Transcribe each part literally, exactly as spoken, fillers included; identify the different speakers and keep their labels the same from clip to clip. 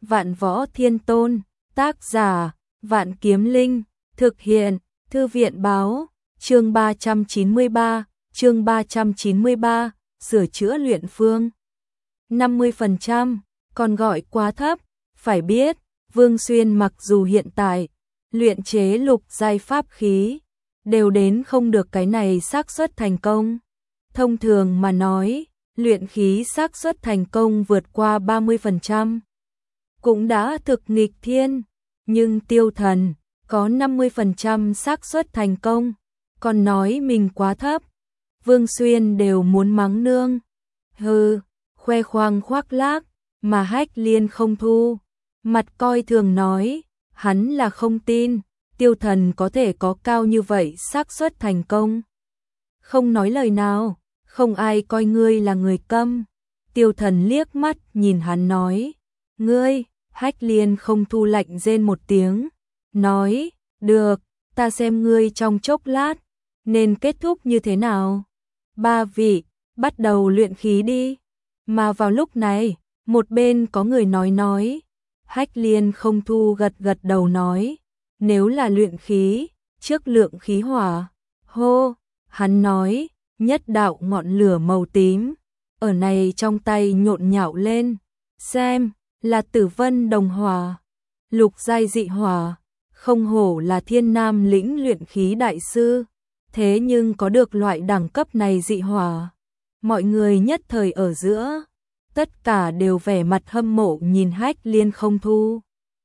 Speaker 1: Vạn Võ Thiên Tôn, tác giả, Vạn Kiếm Linh, thực hiện, Thư viện báo, chương ba trăm chín mươi ba, chương ba trăm chín mươi ba, sửa chữa luyện phương. năm mươi phần trăm, còn gọi quá thấp, phải biết, Vương Xuyên mặc dù hiện tại, luyện chế lục giai pháp khí, đều đến không được cái này xác suất thành công. Thông thường mà nói, luyện khí xác suất thành công vượt qua ba mươi phần trăm. Cũng đã thực nghịch thiên, nhưng Tiêu Thần có năm mươi phần trăm xác suất thành công, còn nói mình quá thấp. Vương Xuyên đều muốn mắng nương. Hừ, khoe khoang khoác lác, mà Hách Liên không thu. Mặt coi thường nói, hắn là không tin, Tiêu Thần có thể có cao như vậy xác suất thành công. Không nói lời nào, không ai coi ngươi là người câm. Tiêu Thần liếc mắt nhìn hắn nói, ngươi. Hách Liên không thu lạnh rên một tiếng, nói, được, ta xem ngươi trong chốc lát, nên kết thúc như thế nào. Ba vị, bắt đầu luyện khí đi. Mà vào lúc này, một bên có người nói nói, Hách Liên không thu gật gật đầu nói, nếu là luyện khí, trước lượng khí hỏa, hô, hắn nói, nhất đạo ngọn lửa màu tím, ở này trong tay nhộn nhạo lên, xem. Là Tử Vân Đồng Hỏa, lục giai dị hỏa, không hổ là Thiên Nam lĩnh luyện khí đại sư, thế nhưng có được loại đẳng cấp này dị hỏa. Mọi người nhất thời ở giữa, tất cả đều vẻ mặt hâm mộ nhìn Hách Liên không thu.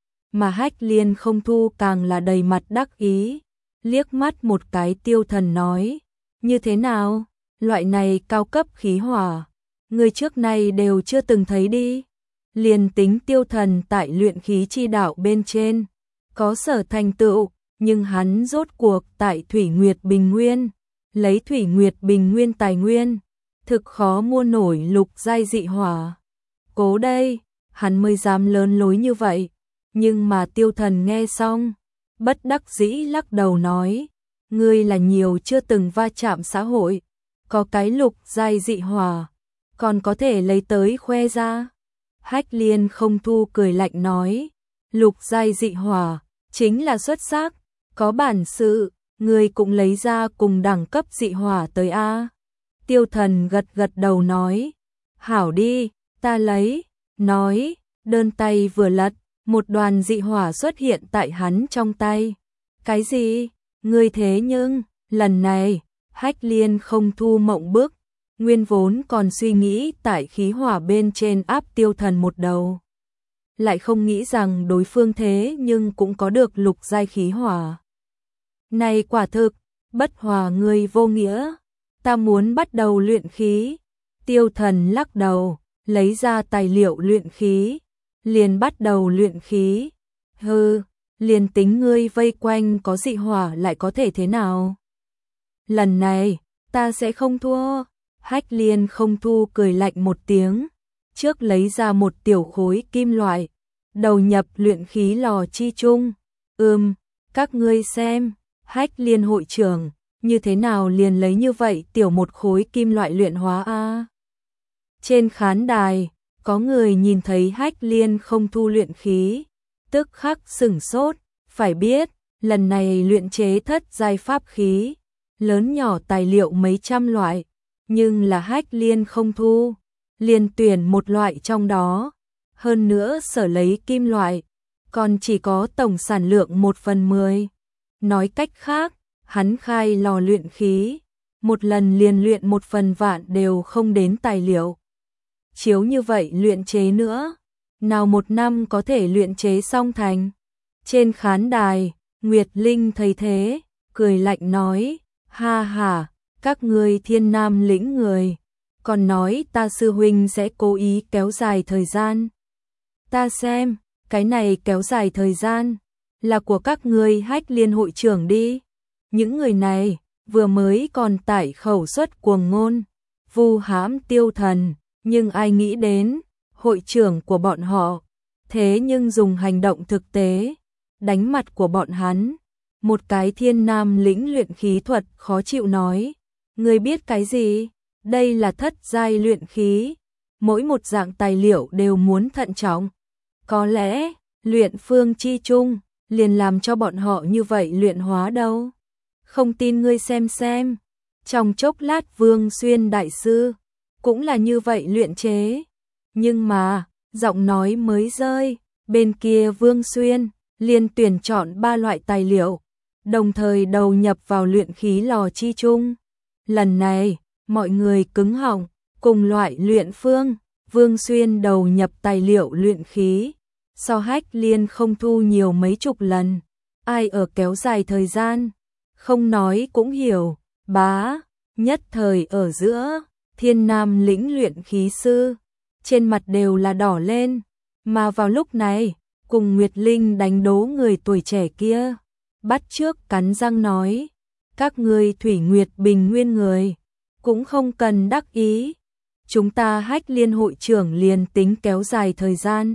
Speaker 1: Mà Hách Liên không thu càng là đầy mặt đắc ý, liếc mắt một cái Tiêu Thần nói, như thế nào, loại này cao cấp khí hỏa, người trước này đều chưa từng thấy đi. Liền tính Tiêu Thần tại luyện khí chi đạo bên trên, có sở thành tựu, nhưng hắn rốt cuộc tại Thủy Nguyệt Bình Nguyên, lấy Thủy Nguyệt Bình Nguyên tài nguyên, thực khó mua nổi lục giai dị hỏa. Cố đây, hắn mới dám lớn lối như vậy, nhưng mà Tiêu Thần nghe xong, bất đắc dĩ lắc đầu nói, ngươi là nhiều chưa từng va chạm xã hội, có cái lục giai dị hỏa, còn có thể lấy tới khoe ra. Hách Liên không thu cười lạnh nói, lục giai dị hỏa, chính là xuất sắc, có bản sự, người cũng lấy ra cùng đẳng cấp dị hỏa tới a. Tiêu Thần gật gật đầu nói, hảo đi, ta lấy, nói, đơn tay vừa lật, một đoàn dị hỏa xuất hiện tại hắn trong tay. Cái gì? Ngươi thế nhưng, lần này, Hách Liên không thu mộng bức. Nguyên vốn còn suy nghĩ tại khí hỏa bên trên áp Tiêu Thần một đầu. Lại không nghĩ rằng đối phương thế nhưng cũng có được lục giai khí hỏa. Này quả thực, bất hòa người vô nghĩa, ta muốn bắt đầu luyện khí. Tiêu Thần lắc đầu, lấy ra tài liệu luyện khí, liền bắt đầu luyện khí. Hừ, liền tính ngươi vây quanh có dị hỏa lại có thể thế nào? Lần này, ta sẽ không thua. Hách Liên không thu cười lạnh một tiếng, trước lấy ra một tiểu khối kim loại, đầu nhập luyện khí lò chi chung. Ừm, các ngươi xem, Hách Liên hội trưởng, như thế nào liền lấy như vậy tiểu một khối kim loại luyện hóa a? Trên khán đài, có người nhìn thấy Hách Liên không thu luyện khí, tức khắc sửng sốt, phải biết, lần này luyện chế thất giai pháp khí, lớn nhỏ tài liệu mấy trăm loại. Nhưng là Hách Liên không thu, liền tuyển một loại trong đó, hơn nữa sở lấy kim loại, còn chỉ có tổng sản lượng một phần mười. Nói cách khác, hắn khai lò luyện khí, một lần liền luyện một phần vạn đều không đến tài liệu. Chiếu như vậy luyện chế nữa, nào một năm có thể luyện chế xong thành. Trên khán đài, Nguyệt Linh thấy thế, cười lạnh nói, ha ha. Các ngươi Thiên Nam lĩnh người, còn nói ta sư huynh sẽ cố ý kéo dài thời gian. Ta xem, cái này kéo dài thời gian, là của các ngươi Hách Liên hội trưởng đi. Những người này, vừa mới còn tải khẩu suất cuồng ngôn, vu hãm Tiêu Thần, nhưng ai nghĩ đến, hội trưởng của bọn họ, thế nhưng dùng hành động thực tế, đánh mặt của bọn hắn. Một cái Thiên Nam lĩnh luyện khí thuật khó chịu nói. Ngươi biết cái gì? Đây là thất giai luyện khí, mỗi một dạng tài liệu đều muốn thận trọng. Có lẽ, luyện phương chi chung, liền làm cho bọn họ như vậy luyện hóa đâu. Không tin ngươi xem xem. Trong chốc lát Vương Xuyên đại sư, cũng là như vậy luyện chế. Nhưng mà, giọng nói mới rơi, bên kia Vương Xuyên, liền tuyển chọn ba loại tài liệu, đồng thời đầu nhập vào luyện khí lò chi chung. Lần này, mọi người cứng họng, cùng loại luyện phương, Vương Xuyên đầu nhập tài liệu luyện khí, so Hách Liên không thu nhiều mấy chục lần. Ai ở kéo dài thời gian, không nói cũng hiểu, bá, nhất thời ở giữa, Thiên Nam lĩnh luyện khí sư, trên mặt đều là đỏ lên, mà vào lúc này, cùng Nguyệt Linh đánh đố người tuổi trẻ kia, bắt trước cắn răng nói, các ngươi Thủy Nguyệt Bình Nguyên người, cũng không cần đắc ý, chúng ta Hách Liên hội trưởng liền tính kéo dài thời gian.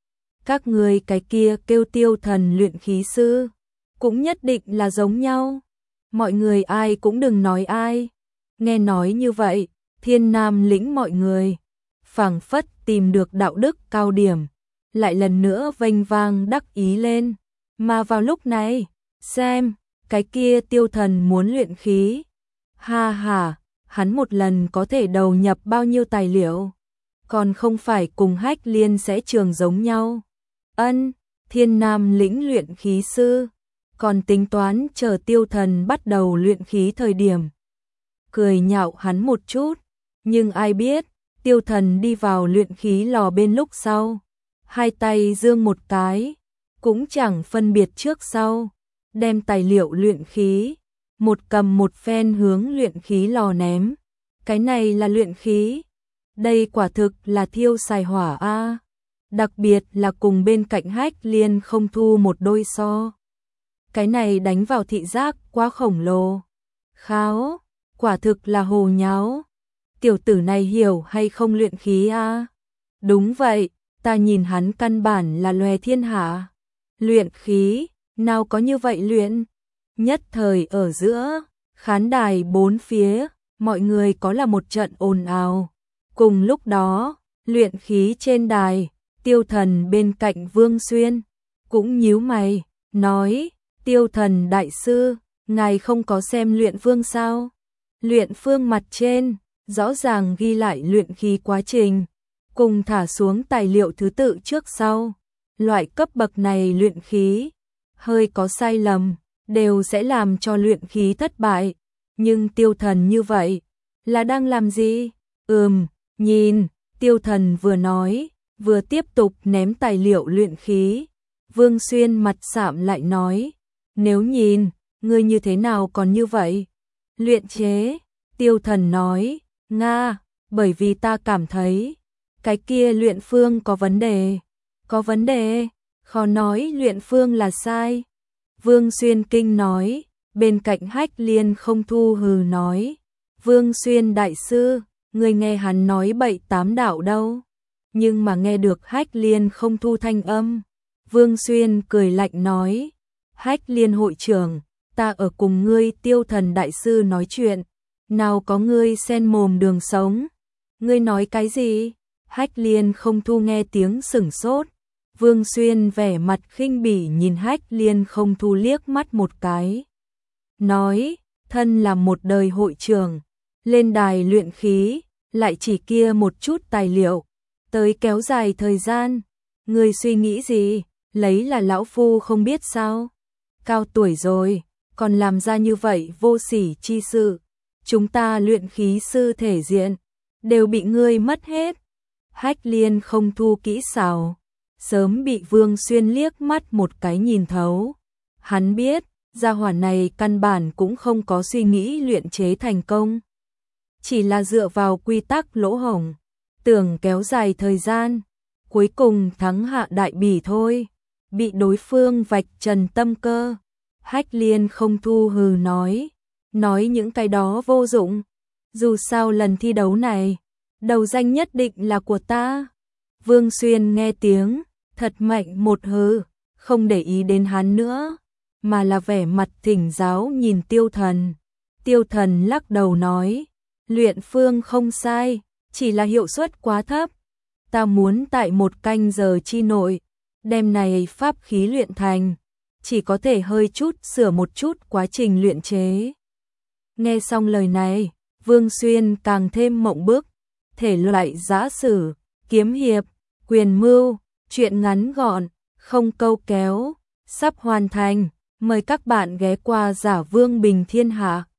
Speaker 1: Các ngươi cái kia kêu Tiêu Thần luyện khí sư, cũng nhất định là giống nhau. Mọi người ai cũng đừng nói ai. Nghe nói như vậy, Thiên Nam lĩnh mọi người, phảng phất tìm được đạo đức cao điểm, lại lần nữa vênh vang đắc ý lên. Mà vào lúc này, xem, cái kia Tiêu Thần muốn luyện khí. Ha ha, hắn một lần có thể đầu nhập bao nhiêu tài liệu, còn không phải cùng Hách Liên sẽ trường giống nhau. Ân, Thiên Nam lĩnh luyện khí sư, còn tính toán chờ Tiêu Thần bắt đầu luyện khí thời điểm. Cười nhạo hắn một chút, nhưng ai biết, Tiêu Thần đi vào luyện khí lò bên lúc sau, hai tay giương một cái, cũng chẳng phân biệt trước sau, đem tài liệu luyện khí, một cầm một phen hướng luyện khí lò ném. Cái này là luyện khí, đây quả thực là thiêu xài hỏa a. Đặc biệt là cùng bên cạnh Hách Liên không thu một đôi so. Cái này đánh vào thị giác quá khổng lồ. Kháo, quả thực là hồ nháo. Tiểu tử này hiểu hay không luyện khí a? Đúng vậy, ta nhìn hắn căn bản là lòe thiên hạ. Luyện khí, nào có như vậy luyện? Nhất thời ở giữa, khán đài bốn phía, mọi người có là một trận ồn ào. Cùng lúc đó, luyện khí trên đài, Tiêu Thần bên cạnh Vương Xuyên, cũng nhíu mày, nói, Tiêu Thần đại sư, ngài không có xem luyện phương sao? Luyện phương mặt trên, rõ ràng ghi lại luyện khí quá trình, cùng thả xuống tài liệu thứ tự trước sau. Loại cấp bậc này luyện khí, hơi có sai lầm, đều sẽ làm cho luyện khí thất bại. Nhưng Tiêu Thần như vậy, là đang làm gì? Ừm, nhìn, Tiêu Thần vừa nói, vừa tiếp tục ném tài liệu luyện khí. Vương Xuyên mặt sạm lại nói, nếu nhìn, ngươi như thế nào còn như vậy? Luyện chế, Tiêu Thần nói, Nga, bởi vì ta cảm thấy, cái kia luyện phương có vấn đề. Có vấn đề, khó nói luyện phương là sai. Vương Xuyên kinh nói, bên cạnh Hách Liên không thu hừ nói, Vương Xuyên đại sư, người nghe hắn nói bậy tám đạo đâu. Nhưng mà nghe được Hách Liên không thu thanh âm, Vương Xuyên cười lạnh nói, Hách Liên hội trưởng, ta ở cùng ngươi Tiêu Thần đại sư nói chuyện, nào có ngươi xen mồm đường sống. Ngươi nói cái gì? Hách Liên không thu nghe tiếng sửng sốt. Vương Xuyên vẻ mặt khinh bỉ nhìn Hách Liên không thu liếc mắt một cái. Nói, thân là một đời hội trưởng, lên đài luyện khí, lại chỉ kia một chút tài liệu, tới kéo dài thời gian. Người suy nghĩ gì, lấy là lão phu không biết sao? Cao tuổi rồi, còn làm ra như vậy vô sỉ chi sự. Chúng ta luyện khí sư thể diện, đều bị ngươi mất hết. Hách Liên không thu kỹ xảo, sớm bị Vương Xuyên liếc mắt một cái nhìn thấu. Hắn biết, gia hỏa này căn bản cũng không có suy nghĩ luyện chế thành công. Chỉ là dựa vào quy tắc lỗ hổng, tưởng kéo dài thời gian, cuối cùng thắng hạ đại bỉ thôi. Bị đối phương vạch trần tâm cơ. Hách Liên không thu hừ nói, nói những cái đó vô dụng. Dù sao lần thi đấu này, đầu danh nhất định là của ta. Vương Xuyên nghe tiếng, thật mạnh một hừ, không để ý đến hắn nữa, mà là vẻ mặt thỉnh giáo nhìn Tiêu Thần. Tiêu Thần lắc đầu nói, luyện phương không sai, chỉ là hiệu suất quá thấp. Ta muốn tại một canh giờ chi nội, đem này pháp khí luyện thành, chỉ có thể hơi chút sửa một chút quá trình luyện chế. Nghe xong lời này, Vương Xuyên càng thêm mộng bức, thể loại giã sử, kiếm hiệp, quyền mưu, truyện ngắn gọn, không câu kéo, sắp hoàn thành, mời các bạn ghé qua Giả Vương Bình Thiên Hạ.